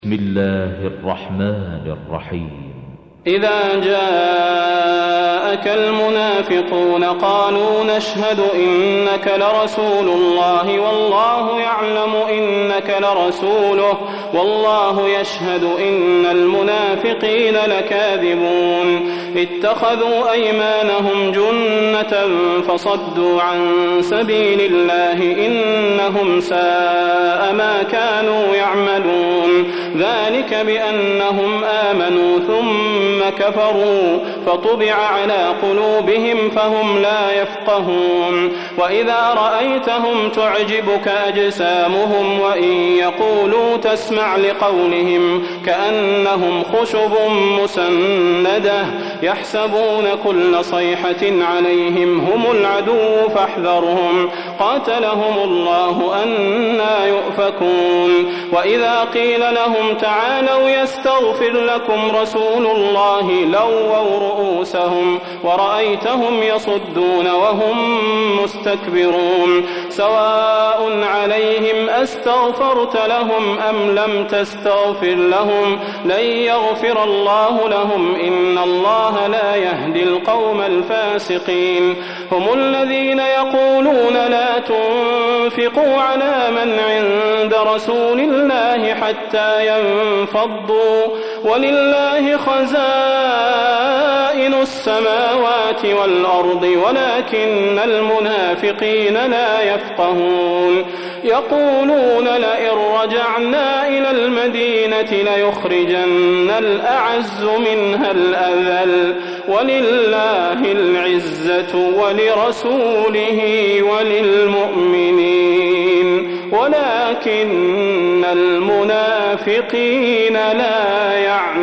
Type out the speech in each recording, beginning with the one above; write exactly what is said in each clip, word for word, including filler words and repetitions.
بسم الله الرحمن الرحيم. إذا جاءك المنافقون قالوا نشهد إنك لرسول الله والله يعلم إنك لرسوله والله يشهد إن المنافقين لكاذبون اتخذوا أيمانهم جنة فصدوا عن سبيل الله إنهم ساء ما كانوا يعملون ذلك بأنهم آمنوا ثم كفروا فطبع على قلوبهم فهم لا يفقهون وإذا رأيتهم تعجبك أجسامهم وإن يقولوا تسمع لقولهم كأنهم خشب مسندة يحسبون كل صيحة عليهم هم العدو فاحذرهم قاتلهم الله أنى يؤفكون وإذا قيل لهم تعالوا يستغفر لكم رسول الله لووا رؤوسهم ورأيتهم يصدون وهم مستكبرون سواء عليهم أستغفرت لهم أم لم تستغفر لهم لن يغفر الله لهم إن الله لا يهدي القوم الفاسقين هم الذين يقولون لا تنفقوا على من عند رسول الله حتى ينفضوا ولله خزائن السماوات والأرض ولكن المنافقين لا يفقهون يقولون لئن رجعنا إلى المدينة ليخرجن الأعز منها الأذل ولله العزة ولرسوله وللمؤمنين ولكن المنافقين لا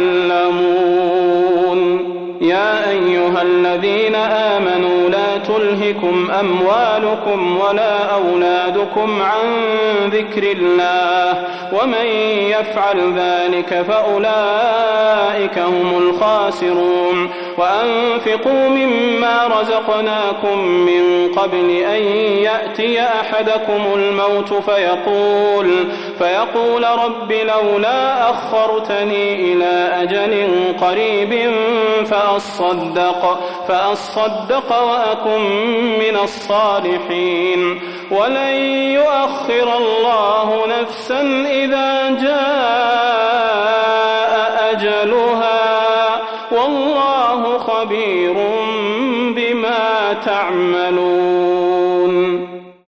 يعلمون يا أيها الذين آمنوا لا تلهكم أموالكم ولا أولادكم عن ذكر الله ومن يفعل ذلك فأولئك هم الخاسرون وأنفقوا مما رزقناكم من قبل أن يأتي أحدكم الموت فيقول فيقول رب لولا أخرتني إلى أجل قريب فأصدق فأصدق وأكن من الصالحين ولن يؤخر الله